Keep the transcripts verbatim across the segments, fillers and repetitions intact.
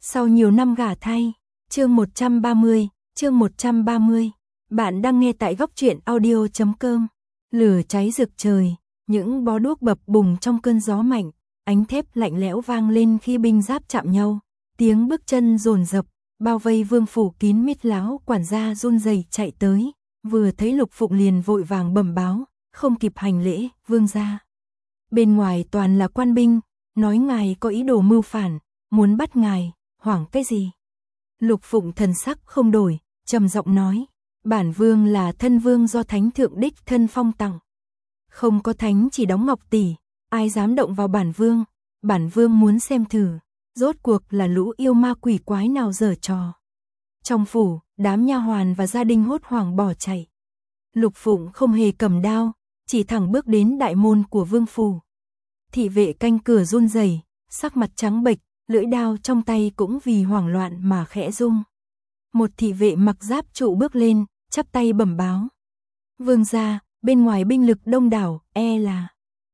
Sau nhiều năm gả thay, chương một trăm ba mươi, chương một trăm ba mươi. Bạn đang nghe tại góc truyện audio chấm com. Lửa cháy rực trời, những bó đuốc bập bùng trong cơn gió mạnh, ánh thép lạnh lẽo vang lên khi binh giáp chạm nhau, tiếng bước chân dồn dập, bao vây vương phủ kín mít. Láo quản gia run rẩy chạy tới, vừa thấy Lục Phụng liền vội vàng bẩm báo, không kịp hành lễ, vương gia. Bên ngoài toàn là quan binh, nói ngài có ý đồ mưu phản, muốn bắt ngài, hoảng cái gì? Lục Phụng thần sắc không đổi, trầm giọng nói, bản vương là thân vương do thánh thượng đích thân phong tặng. Không có thánh chỉ đóng ngọc tỷ, ai dám động vào bản vương, bản vương muốn xem thử, rốt cuộc là lũ yêu ma quỷ quái nào giở trò. Trong phủ, đám nha hoàn và gia đình hốt hoảng bỏ chạy. Lục Phụng không hề cầm đao, chỉ thẳng bước đến đại môn của vương phủ. Thị vệ canh cửa run rẩy, sắc mặt trắng bệch, lưỡi đao trong tay cũng vì hoảng loạn mà khẽ rung. Một thị vệ mặc giáp trụ bước lên, chắp tay bẩm báo. Vương gia, bên ngoài binh lực đông đảo, e là...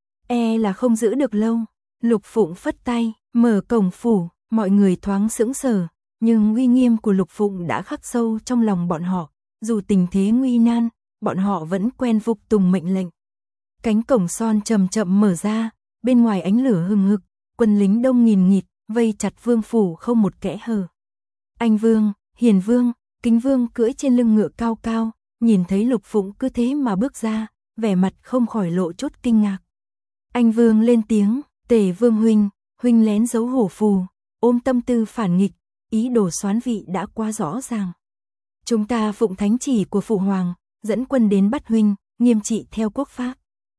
E là không giữ được lâu. Lục Phụng phất tay, mở cổng phủ, mọi người thoáng sững sờ, nhưng uy nghiêm của Lục Phụng đã khắc sâu trong lòng bọn họ. Dù tình thế nguy nan, bọn họ vẫn quen phục tùng mệnh lệnh. Cánh cổng son chậm chậm mở ra, bên ngoài ánh lửa hừng hực, quân lính đông nghìn nghịt, vây chặt vương phủ không một kẽ hở. Anh vương, Hiền vương, Kính vương cưỡi trên lưng ngựa cao cao, nhìn thấy Lục Phụng cứ thế mà bước ra, vẻ mặt không khỏi lộ chút kinh ngạc. Anh vương lên tiếng, Tề vương huynh, huynh lén giấu hổ phù, ôm tâm tư phản nghịch, ý đồ soán vị đã quá rõ ràng. Chúng ta phụng thánh chỉ của phụ hoàng, dẫn quân đến bắt huynh, nghiêm trị theo quốc pháp.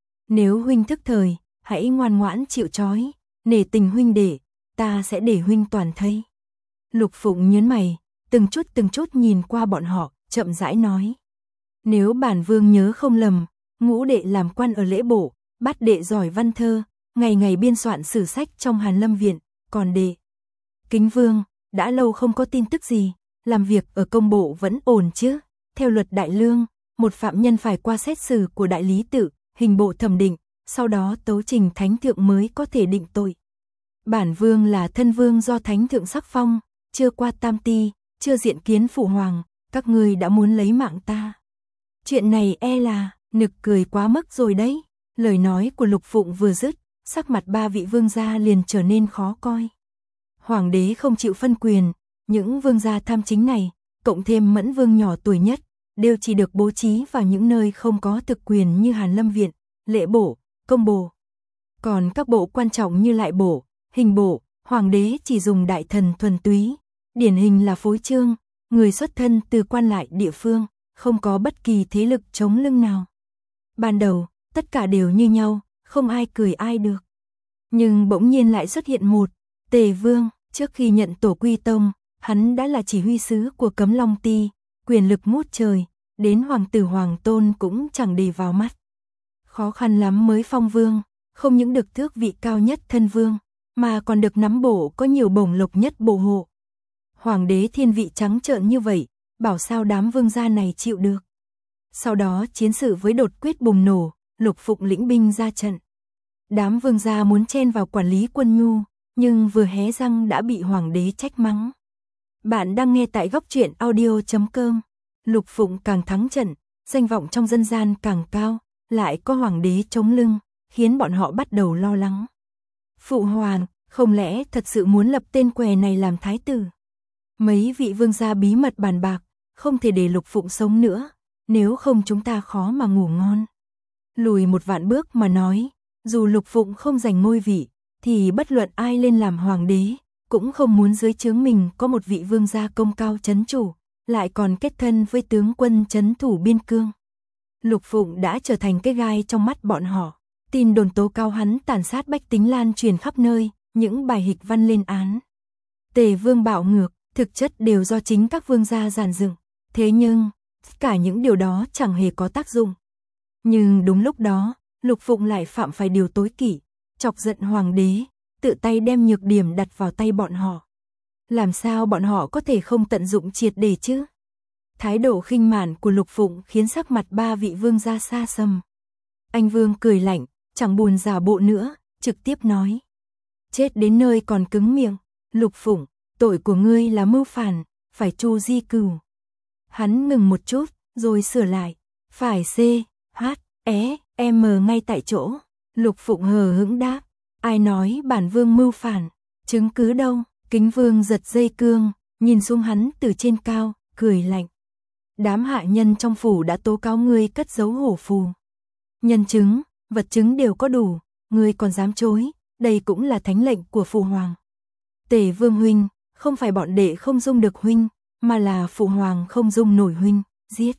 Nếu huynh thức thời, hãy ngoan ngoãn chịu trói, nể tình huynh đệ, ta sẽ để huynh toàn thây. Lục Phụng nhớn mày, từng chút từng chút nhìn qua bọn họ, chậm rãi nói. Nếu bản vương nhớ không lầm, ngũ đệ làm quan ở lễ bộ, bát đệ giỏi văn thơ, ngày ngày biên soạn sử sách trong Hàn Lâm viện, còn đệ. Kính vương, đã lâu không có tin tức gì, làm việc ở công bộ vẫn ổn chứ? Theo luật đại lương, một phạm nhân phải qua xét xử của đại lý tự, hình bộ thẩm định, sau đó tấu trình thánh thượng mới có thể định tội. Bản vương là thân vương do thánh thượng sắc phong, chưa qua tam ti, chưa diện kiến phụ hoàng, các ngươi đã muốn lấy mạng ta. Chuyện này e là, nực cười quá mức rồi đấy. Lời nói của Lục Phụng vừa dứt, sắc mặt ba vị vương gia liền trở nên khó coi. Hoàng đế không chịu phân quyền, những vương gia tham chính này, cộng thêm Mẫn vương nhỏ tuổi nhất, đều chỉ được bố trí vào những nơi không có thực quyền như Hàn Lâm viện, lễ bộ, công bộ. Còn các bộ quan trọng như lại bộ, hình bộ, hoàng đế chỉ dùng đại thần thuần túy, điển hình là phối trương, người xuất thân từ quan lại địa phương, không có bất kỳ thế lực chống lưng nào. Ban đầu, tất cả đều như nhau, không ai cười ai được. Nhưng bỗng nhiên lại xuất hiện một, Tề vương, trước khi nhận tổ quy tông, hắn đã là chỉ huy sứ của Cấm Long Ti, quyền lực ngút trời, đến hoàng tử hoàng tôn cũng chẳng để vào mắt. Khó khăn lắm mới phong vương, không những được tước vị cao nhất thân vương, mà còn được nắm bổ có nhiều bổng lộc nhất bộ hộ. Hoàng đế thiên vị trắng trợn như vậy, bảo sao đám vương gia này chịu được. Sau đó chiến sự với đột quyết bùng nổ, Lục Phụng lĩnh binh ra trận. Đám vương gia muốn chen vào quản lý quân nhu, nhưng vừa hé răng đã bị hoàng đế trách mắng. Bạn đang nghe tại góc truyện audio chấm com. Lục Phụng càng thắng trận, danh vọng trong dân gian càng cao, lại có hoàng đế chống lưng, khiến bọn họ bắt đầu lo lắng. Phụ hoàng, không lẽ thật sự muốn lập tên què này làm thái tử? Mấy vị vương gia bí mật bàn bạc, không thể để Lục Phụng sống nữa, nếu không chúng ta khó mà ngủ ngon. Lùi một vạn bước mà nói, dù Lục Phụng không giành ngôi vị, thì bất luận ai lên làm hoàng đế, cũng không muốn dưới trướng mình có một vị vương gia công cao chấn chủ, lại còn kết thân với tướng quân trấn thủ biên cương. Lục Phụng đã trở thành cái gai trong mắt bọn họ, tin đồn tố cao hắn tàn sát bách tính lan truyền khắp nơi, những bài hịch văn lên án. Tề vương bạo ngược, thực chất đều do chính các vương gia giàn dựng, thế nhưng, cả những điều đó chẳng hề có tác dụng. Nhưng đúng lúc đó, Lục Phụng lại phạm phải điều tối kỵ, chọc giận hoàng đế, tự tay đem nhược điểm đặt vào tay bọn họ. Làm sao bọn họ có thể không tận dụng triệt để chứ? Thái độ khinh mạn của Lục Phụng khiến sắc mặt ba vị vương gia xa sầm. Anh vương cười lạnh, chẳng buồn giả bộ nữa, trực tiếp nói. Chết đến nơi còn cứng miệng. Lục Phụng, tội của ngươi là mưu phản, phải tru di cửu. Hắn ngừng một chút, rồi sửa lại, phải C, H, E, M ngay tại chỗ. Lục Phụng hờ hững đáp, ai nói bản vương mưu phản, chứng cứ đâu? Kính Vương giật dây cương, nhìn xuống hắn từ trên cao, cười lạnh. Đám hạ nhân trong phủ đã tố cáo ngươi cất giấu hổ phù. Nhân chứng, vật chứng đều có đủ, ngươi còn dám chối, đây cũng là thánh lệnh của phụ hoàng. Tề Vương huynh, không phải bọn đệ không dung được huynh, mà là phụ hoàng không dung nổi huynh, giết.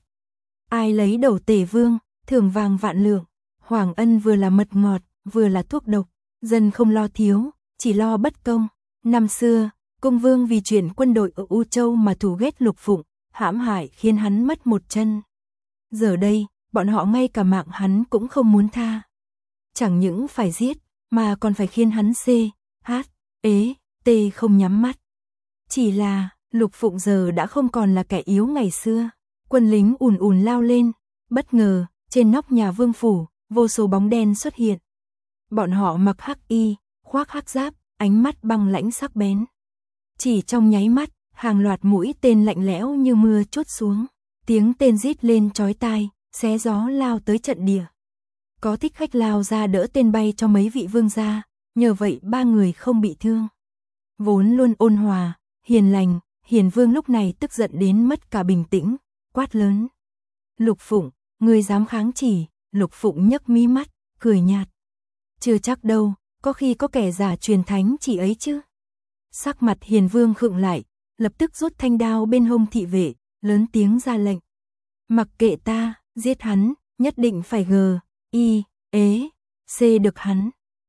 Ai lấy đầu Tề Vương, thưởng vàng vạn lượng. Hoàng ân vừa là mật ngọt, vừa là thuốc độc, dân không lo thiếu, chỉ lo bất công. Năm xưa, Cung Vương vì chuyện quân đội ở U Châu mà thù ghét Lục Phụng, hãm hại khiến hắn mất một chân. Giờ đây, bọn họ ngay cả mạng hắn cũng không muốn tha. Chẳng những phải giết, mà còn phải khiến hắn C, H, ế, T không nhắm mắt. Chỉ là, Lục Phụng giờ đã không còn là kẻ yếu ngày xưa. Quân lính ùn ùn lao lên, bất ngờ, trên nóc nhà vương phủ, vô số bóng đen xuất hiện. Bọn họ mặc hắc y, khoác hắc giáp, ánh mắt băng lãnh sắc bén. Chỉ trong nháy mắt, hàng loạt mũi tên lạnh lẽo như mưa trút xuống. Tiếng tên rít lên chói tai, xé gió lao tới trận địa. Có thích khách lao ra đỡ tên bay cho mấy vị vương gia, nhờ vậy ba người không bị thương. Vốn luôn ôn hòa, hiền lành, Hiền Vương lúc này tức giận đến mất cả bình tĩnh, quát lớn. Lục Phụng, ngươi dám kháng chỉ? Lục Phụng nhấc mí mắt, cười nhạt. Chưa chắc đâu, có khi có kẻ giả truyền thánh chỉ ấy chứ. Sắc mặt Hiền Vương khựng lại, lập tức rút thanh đao bên hông thị vệ, lớn tiếng ra lệnh. Mặc kệ ta, giết hắn, nhất định phải g, i, ế, c được hắn.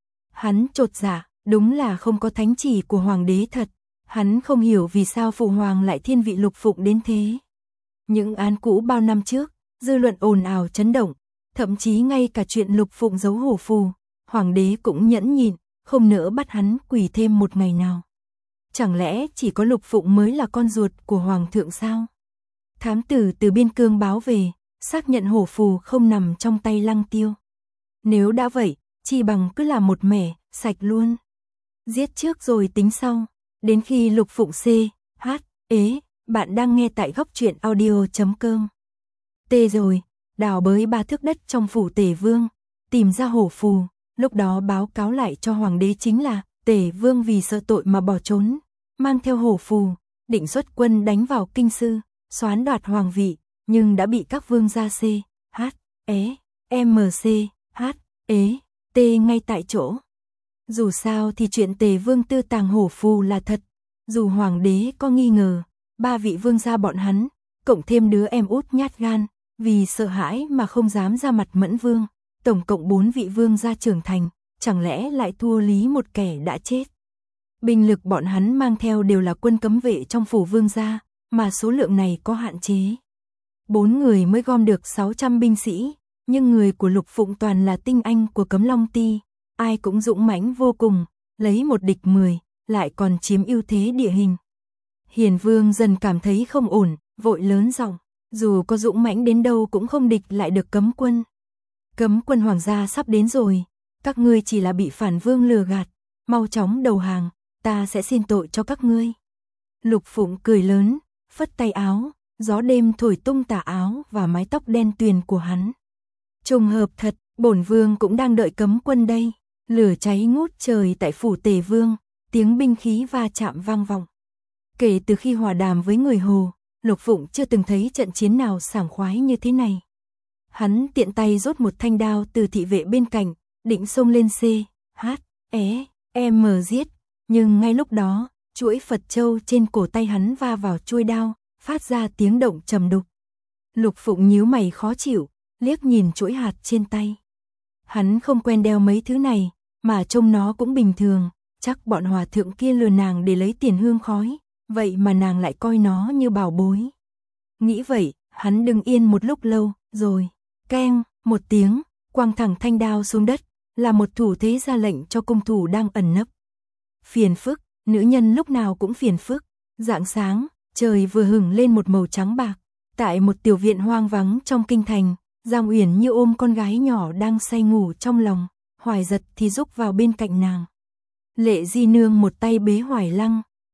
Hắn chột dạ, đúng là không có thánh chỉ của hoàng đế thật. Hắn không hiểu vì sao phụ hoàng lại thiên vị Lục Phụng đến thế. Những án cũ bao năm trước, dư luận ồn ào chấn động, thậm chí ngay cả chuyện Lục Phụng giấu hổ phù, hoàng đế cũng nhẫn nhịn, không nỡ bắt hắn quỳ thêm một ngày nào. Chẳng lẽ chỉ có Lục Phụng mới là con ruột của hoàng thượng sao? Thám tử từ biên cương báo về, xác nhận hổ phù không nằm trong tay Lăng Tiêu. Nếu đã vậy, chi bằng cứ làm một mẻ, sạch luôn. Giết trước rồi tính sau. Đến khi Lục Phụng C, H, ế, bạn đang nghe tại góc truyện audio chấm com. T rồi, đào bới ba thước đất trong phủ Tề Vương, tìm ra hổ phù, lúc đó báo cáo lại cho hoàng đế chính là Tề Vương vì sợ tội mà bỏ trốn, mang theo hổ phù, định xuất quân đánh vào kinh sư, soán đoạt hoàng vị, nhưng đã bị các vương gia C, H, ế, M C, H, ế, T ngay tại chỗ. Dù sao thì chuyện Tề Vương tư tàng hổ phù là thật, dù hoàng đế có nghi ngờ, ba vị vương gia bọn hắn, cộng thêm đứa em út nhát gan, vì sợ hãi mà không dám ra mặt Mẫn Vương, tổng cộng bốn vị vương gia trưởng thành, chẳng lẽ lại thua lý một kẻ đã chết. Binh lực bọn hắn mang theo đều là quân cấm vệ trong phủ vương gia, mà số lượng này có hạn chế. Bốn người mới gom được sáu trăm binh sĩ, nhưng người của Lục Phụng toàn là tinh anh của Cấm Long Ti, ai cũng dũng mãnh vô cùng, lấy một địch mười, lại còn chiếm ưu thế địa hình. Hiền Vương dần cảm thấy không ổn, vội lớn giọng, dù có dũng mãnh đến đâu cũng không địch lại được Cấm quân. Cấm quân hoàng gia sắp đến rồi, các ngươi chỉ là bị phản vương lừa gạt, mau chóng đầu hàng, ta sẽ xin tội cho các ngươi. Lục Phụng cười lớn, phất tay áo, gió đêm thổi tung tà áo và mái tóc đen tuyền của hắn. Trùng hợp thật, bổn vương cũng đang đợi Cấm quân đây. Lửa cháy ngút trời tại phủ Tề Vương, tiếng binh khí va chạm vang vọng. Kể từ khi hòa đàm với người Hồ, Lục Phụng chưa từng thấy trận chiến nào sảng khoái như thế này. Hắn tiện tay rút một thanh đao từ thị vệ bên cạnh, định xông lên C, H, E, M giết, nhưng ngay lúc đó, chuỗi Phật châu trên cổ tay hắn va vào chuôi đao, phát ra tiếng động trầm đục. Lục Phụng nhíu mày khó chịu, liếc nhìn chuỗi hạt trên tay. Hắn không quen đeo mấy thứ này, mà trông nó cũng bình thường, chắc bọn hòa thượng kia lừa nàng để lấy tiền hương khói, vậy mà nàng lại coi nó như bảo bối. Nghĩ vậy, hắn đứng yên một lúc lâu, rồi, keng, một tiếng, quăng thẳng thanh đao xuống đất, là một thủ thế ra lệnh cho cung thủ đang ẩn nấp. Phiền phức, nữ nhân lúc nào cũng phiền phức, rạng sáng, trời vừa hửng lên một màu trắng bạc, tại một tiểu viện hoang vắng trong kinh thành. Giang Uyển như ôm con gái nhỏ đang say ngủ trong lòng, Hoài Giật thì rúc vào bên cạnh nàng. Lệ Di Nương một tay bế Hoài Lăng,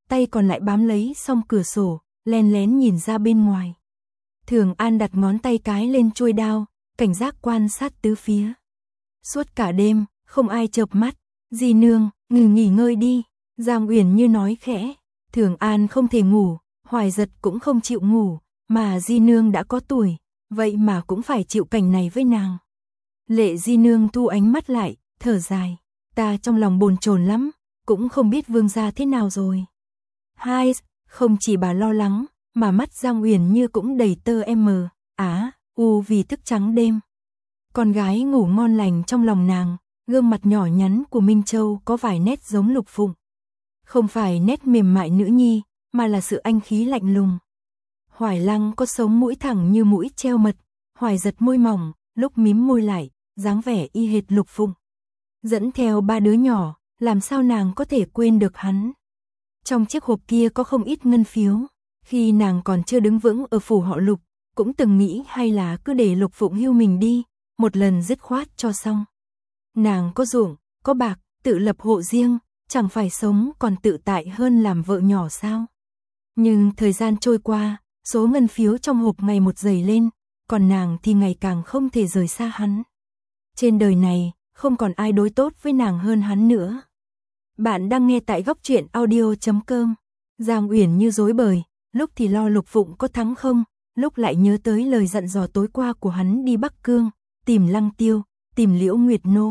tay còn lại bám lấy song cửa sổ, len lén nhìn ra bên ngoài. Thường An đặt ngón tay cái lên chuôi đao, cảnh giác quan sát tứ phía. Suốt cả đêm, không ai chợp mắt. Dì nương, ngừ nghỉ ngơi đi, Giang Uyển Như nói khẽ. Thường An không thể ngủ, Hoài Giật cũng không chịu ngủ, mà Di nương đã có tuổi, vậy mà cũng phải chịu cảnh này với nàng. Lệ Di nương thu ánh mắt lại, thở dài, ta trong lòng bồn chồn lắm, cũng không biết vương gia thế nào rồi. Hai, không chỉ bà lo lắng, mà mắt Giang Uyển Như cũng đầy tơ em á, u vì thức trắng đêm. Con gái ngủ ngon lành trong lòng nàng, gương mặt nhỏ nhắn của Minh Châu có vài nét giống Lục Phụng. Không phải nét mềm mại nữ nhi, mà là sự anh khí lạnh lùng. Hoài Lăng có sống mũi thẳng như mũi treo mật, Hoài Giật môi mỏng, lúc mím môi lại, dáng vẻ y hệt Lục Phụng. Dẫn theo ba đứa nhỏ, làm sao nàng có thể quên được hắn. Trong chiếc hộp kia có không ít ngân phiếu, khi nàng còn chưa đứng vững ở phủ họ Lục, cũng từng nghĩ hay là cứ để Lục Phụng hưu mình đi, một lần dứt khoát cho xong. Nàng có ruộng, có bạc, tự lập hộ riêng, chẳng phải sống còn tự tại hơn làm vợ nhỏ sao. Nhưng thời gian trôi qua, số ngân phiếu trong hộp ngày một dày lên, còn nàng thì ngày càng không thể rời xa hắn. Trên đời này, không còn ai đối tốt với nàng hơn hắn nữa. Bạn đang nghe tại góc truyện audio chấm com. Giang Uyển Như rối bời, lúc thì lo Lục Phụng có thắng không, lúc lại nhớ tới lời dặn dò tối qua của hắn đi Bắc Cương, tìm Lăng Tiêu, tìm Liễu Nguyệt Nô.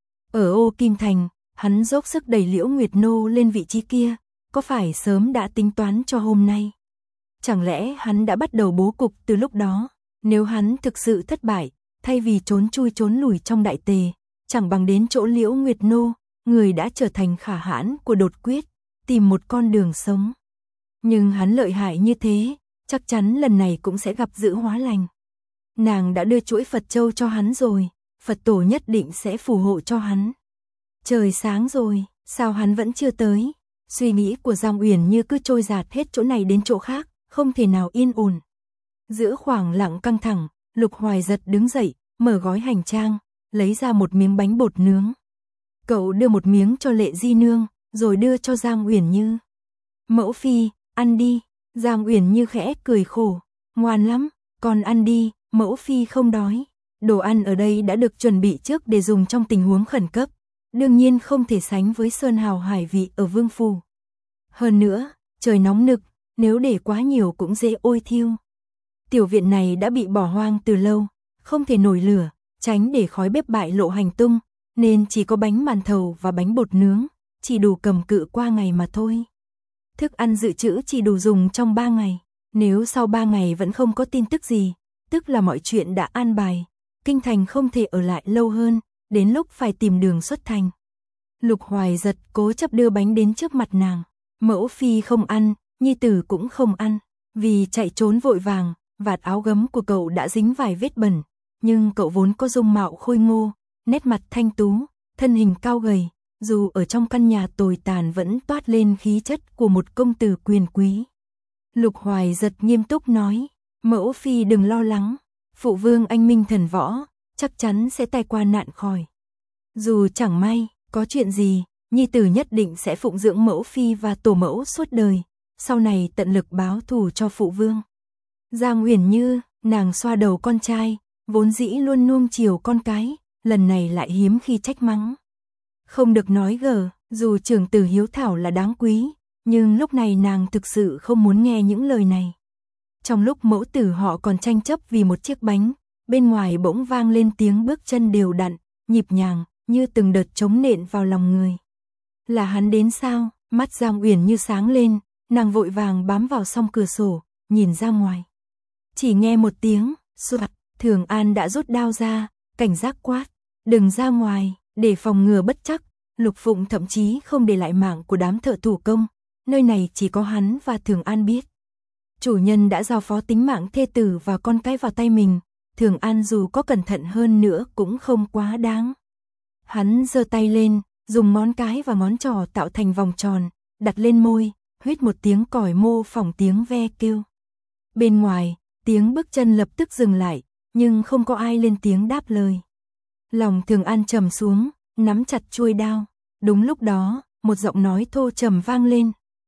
Ở Ô Kim Thành, hắn dốc sức đẩy Liễu Nguyệt Nô lên vị trí kia, có phải sớm đã tính toán cho hôm nay? Chẳng lẽ hắn đã bắt đầu bố cục từ lúc đó? Nếu hắn thực sự thất bại, thay vì trốn chui trốn lùi trong đại tề, chẳng bằng đến chỗ Liễu Nguyệt Nô, người đã trở thành khả hãn của đột quyết, tìm một con đường sống. Nhưng hắn lợi hại như thế, chắc chắn lần này cũng sẽ gặp dữ hóa lành. Nàng đã đưa chuỗi Phật Châu cho hắn rồi, Phật tổ nhất định sẽ phù hộ cho hắn. Trời sáng rồi, sao hắn vẫn chưa tới? Suy nghĩ của Giang Uyển Như cứ trôi dạt hết chỗ này đến chỗ khác, không thể nào yên ổn. Giữa khoảng lặng căng thẳng, Lục Hoài Giật đứng dậy, mở gói hành trang, lấy ra một miếng bánh bột nướng. Cậu đưa một miếng cho Lệ Di nương, rồi đưa cho Giang Uyển Như. Mẫu phi, ăn đi. Giang Uyển Như khẽ cười khổ, ngoan lắm, con ăn đi, mẫu phi không đói. Đồ ăn ở đây đã được chuẩn bị trước để dùng trong tình huống khẩn cấp, đương nhiên không thể sánh với sơn hào hải vị ở Vương phủ. Hơn nữa, trời nóng nực, nếu để quá nhiều cũng dễ ôi thiêu. Tiểu viện này đã bị bỏ hoang từ lâu, không thể nổi lửa, tránh để khói bếp bại lộ hành tung, nên chỉ có bánh màn thầu và bánh bột nướng, chỉ đủ cầm cự qua ngày mà thôi. Thức ăn dự trữ chỉ đủ dùng trong ba ngày, nếu sau ba ngày vẫn không có tin tức gì, tức là mọi chuyện đã an bài, kinh thành không thể ở lại lâu hơn, đến lúc phải tìm đường xuất thành. Lục Hoài Giật cố chấp đưa bánh đến trước mặt nàng, mẫu phi không ăn, nhi tử cũng không ăn, vì chạy trốn vội vàng, vạt áo gấm của cậu đã dính vài vết bẩn, nhưng cậu vốn có dung mạo khôi ngô, nét mặt thanh tú, thân hình cao gầy, dù ở trong căn nhà tồi tàn vẫn toát lên khí chất của một công tử quyền quý. Lục Hoài Giật nghiêm túc nói, mẫu phi đừng lo lắng, phụ vương anh minh thần võ, chắc chắn sẽ tai qua nạn khỏi. Dù chẳng may, có chuyện gì, nhi tử nhất định sẽ phụng dưỡng mẫu phi và tổ mẫu suốt đời, sau này tận lực báo thù cho phụ vương. Giang Uyển Như, nàng xoa đầu con trai, vốn dĩ luôn nuông chiều con cái, lần này lại hiếm khi trách mắng. Không được nói gờ, dù trưởng tử hiếu thảo là đáng quý, nhưng lúc này nàng thực sự không muốn nghe những lời này. Trong lúc mẫu tử họ còn tranh chấp vì một chiếc bánh, bên ngoài bỗng vang lên tiếng bước chân đều đặn, nhịp nhàng, như từng đợt trống nện vào lòng người. Là hắn đến sao? Mắt Giang Uyển Như sáng lên, nàng vội vàng bám vào song cửa sổ, nhìn ra ngoài. Chỉ nghe một tiếng, soạt, Thường An đã rút đao ra, cảnh giác quát, đừng ra ngoài, để phòng ngừa bất trắc. Lục Phụng thậm chí không để lại mạng của đám thợ thủ công, nơi này chỉ có hắn và Thường An biết. Chủ nhân đã giao phó tính mạng thê tử và con cái vào tay mình, Thường An dù có cẩn thận hơn nữa cũng không quá đáng. Hắn giơ tay lên, dùng ngón cái và ngón trỏ tạo thành vòng tròn, đặt lên môi, huýt một tiếng còi mô phỏng tiếng ve kêu. Bên ngoài, tiếng bước chân lập tức dừng lại, nhưng không có ai lên tiếng đáp lời. Lòng Thường An trầm xuống, nắm chặt chuôi đao. Đúng lúc đó, một giọng nói thô trầm vang lên,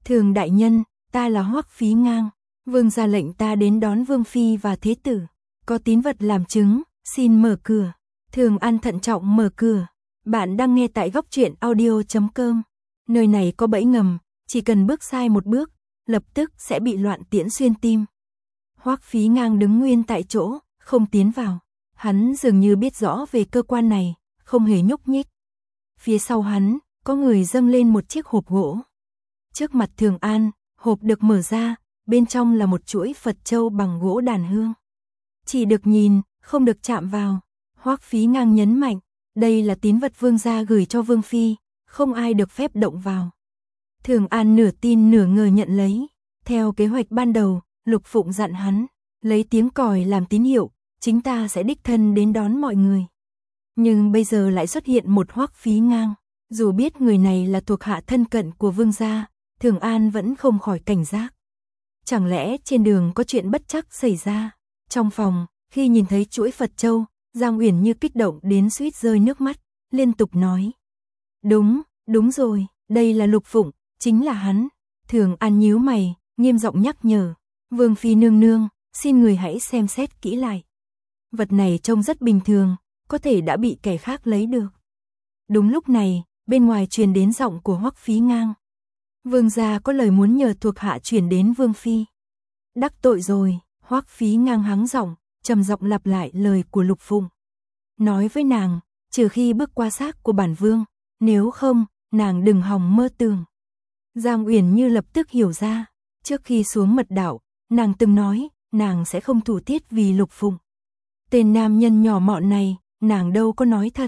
Thường đại nhân, ta là Hoắc Phí Ngang, vương gia lệnh ta đến đón vương phi và thế tử, có tín vật làm chứng, xin mở cửa. Thường An thận trọng mở cửa. Bạn đang nghe tại góc truyện audio chấm com. Nơi này có bẫy ngầm, chỉ cần bước sai một bước, lập tức sẽ bị loạn tiễn xuyên tim. Hoắc Phí Ngang đứng nguyên tại chỗ, không tiến vào. Hắn dường như biết rõ về cơ quan này, không hề nhúc nhích. Phía sau hắn, có người dâng lên một chiếc hộp gỗ. Trước mặt Thường An, hộp được mở ra, bên trong là một chuỗi Phật châu bằng gỗ đàn hương. Chỉ được nhìn, không được chạm vào. Hoắc Phí Ngang nhấn mạnh, đây là tín vật vương gia gửi cho vương phi, không ai được phép động vào. Thường An nửa tin nửa ngờ nhận lấy. Theo kế hoạch ban đầu, Lục Phụng dặn hắn, lấy tiếng còi làm tín hiệu, chính ta sẽ đích thân đến đón mọi người. Nhưng bây giờ lại xuất hiện một Hoắc Phí Ngang. Dù biết người này là thuộc hạ thân cận của vương gia, Thường An vẫn không khỏi cảnh giác. Chẳng lẽ trên đường có chuyện bất trắc xảy ra? Trong phòng, khi nhìn thấy chuỗi Phật châu, Giang Uyển Như kích động đến suýt rơi nước mắt, liên tục nói. Đúng, đúng rồi, đây là Lục Phụng, chính là hắn. Thường An nhíu mày, nghiêm giọng nhắc nhở. Vương phi nương nương, xin người hãy xem xét kỹ lại. Vật này trông rất bình thường, có thể đã bị kẻ khác lấy được. Đúng lúc này, bên ngoài truyền đến giọng của Hoắc Phí Ngang. Vương gia có lời muốn nhờ thuộc hạ chuyển đến vương phi. Đắc tội rồi, Hoắc Phí Ngang hắng giọng, trầm giọng lặp lại lời của Lục Phụng. Nói với nàng, trừ khi bước qua xác của bản vương, nếu không, nàng đừng hòng mơ tưởng. Giang Uyển Như lập tức hiểu ra, trước khi xuống mật đạo, nàng từng nói, nàng sẽ không thủ tiết vì Lục Phụng. Tên nam nhân nhỏ mọn này, nàng đâu có nói thật.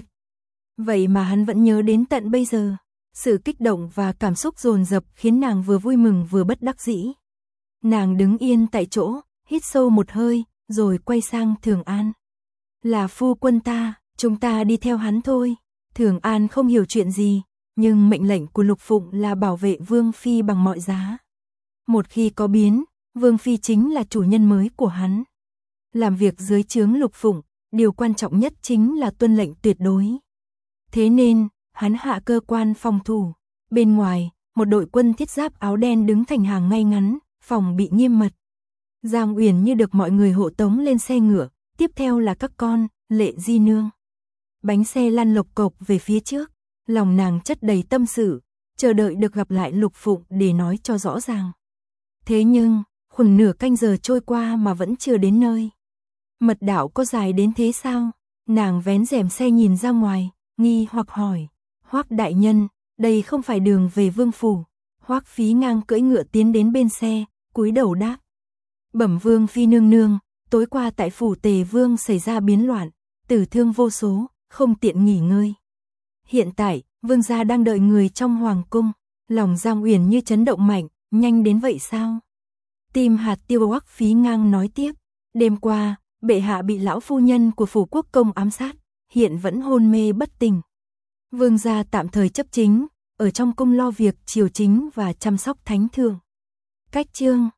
Vậy mà hắn vẫn nhớ đến tận bây giờ. Sự kích động và cảm xúc dồn dập khiến nàng vừa vui mừng vừa bất đắc dĩ. Nàng đứng yên tại chỗ, hít sâu một hơi, rồi quay sang Thường An. Là phu quân ta, chúng ta đi theo hắn thôi. Thường An không hiểu chuyện gì, nhưng mệnh lệnh của Lục Phụng là bảo vệ vương phi bằng mọi giá. Một khi có biến, vương phi chính là chủ nhân mới của hắn. Làm việc dưới trướng Lục Phụng, điều quan trọng nhất chính là tuân lệnh tuyệt đối. Thế nên, hắn hạ cơ quan phòng thủ. Bên ngoài, một đội quân thiết giáp áo đen đứng thành hàng ngay ngắn, phòng bị nghiêm mật. Giang Uyển Như được mọi người hộ tống lên xe ngựa, tiếp theo là các con, Lệ Di Nương. Bánh xe lăn lộc cộc về phía trước, lòng nàng chất đầy tâm sự, chờ đợi được gặp lại Lục Phụng để nói cho rõ ràng. Thế nhưng, khoảng nửa canh giờ trôi qua mà vẫn chưa đến nơi. Mật đạo có dài đến thế sao? Nàng vén rèm xe nhìn ra ngoài, nghi hoặc hỏi. Hoắc đại nhân, đây không phải đường về vương phủ. Hoắc Phí Ngang cưỡi ngựa tiến đến bên xe, cúi đầu đáp. Bẩm vương phi nương nương, tối qua tại phủ Tề Vương xảy ra biến loạn, tử thương vô số, không tiện nghỉ ngơi. Hiện tại, vương gia đang đợi người trong hoàng cung. Lòng Giang Uyển Như chấn động mạnh, nhanh đến vậy sao? Tim hạt tiêu. Hoắc Phí Ngang nói tiếp. Đêm qua, bệ hạ bị lão phu nhân của phủ quốc công ám sát, hiện vẫn hôn mê bất tỉnh. Vương gia tạm thời chấp chính, ở trong cung lo việc triều chính và chăm sóc thánh thượng. Cách chương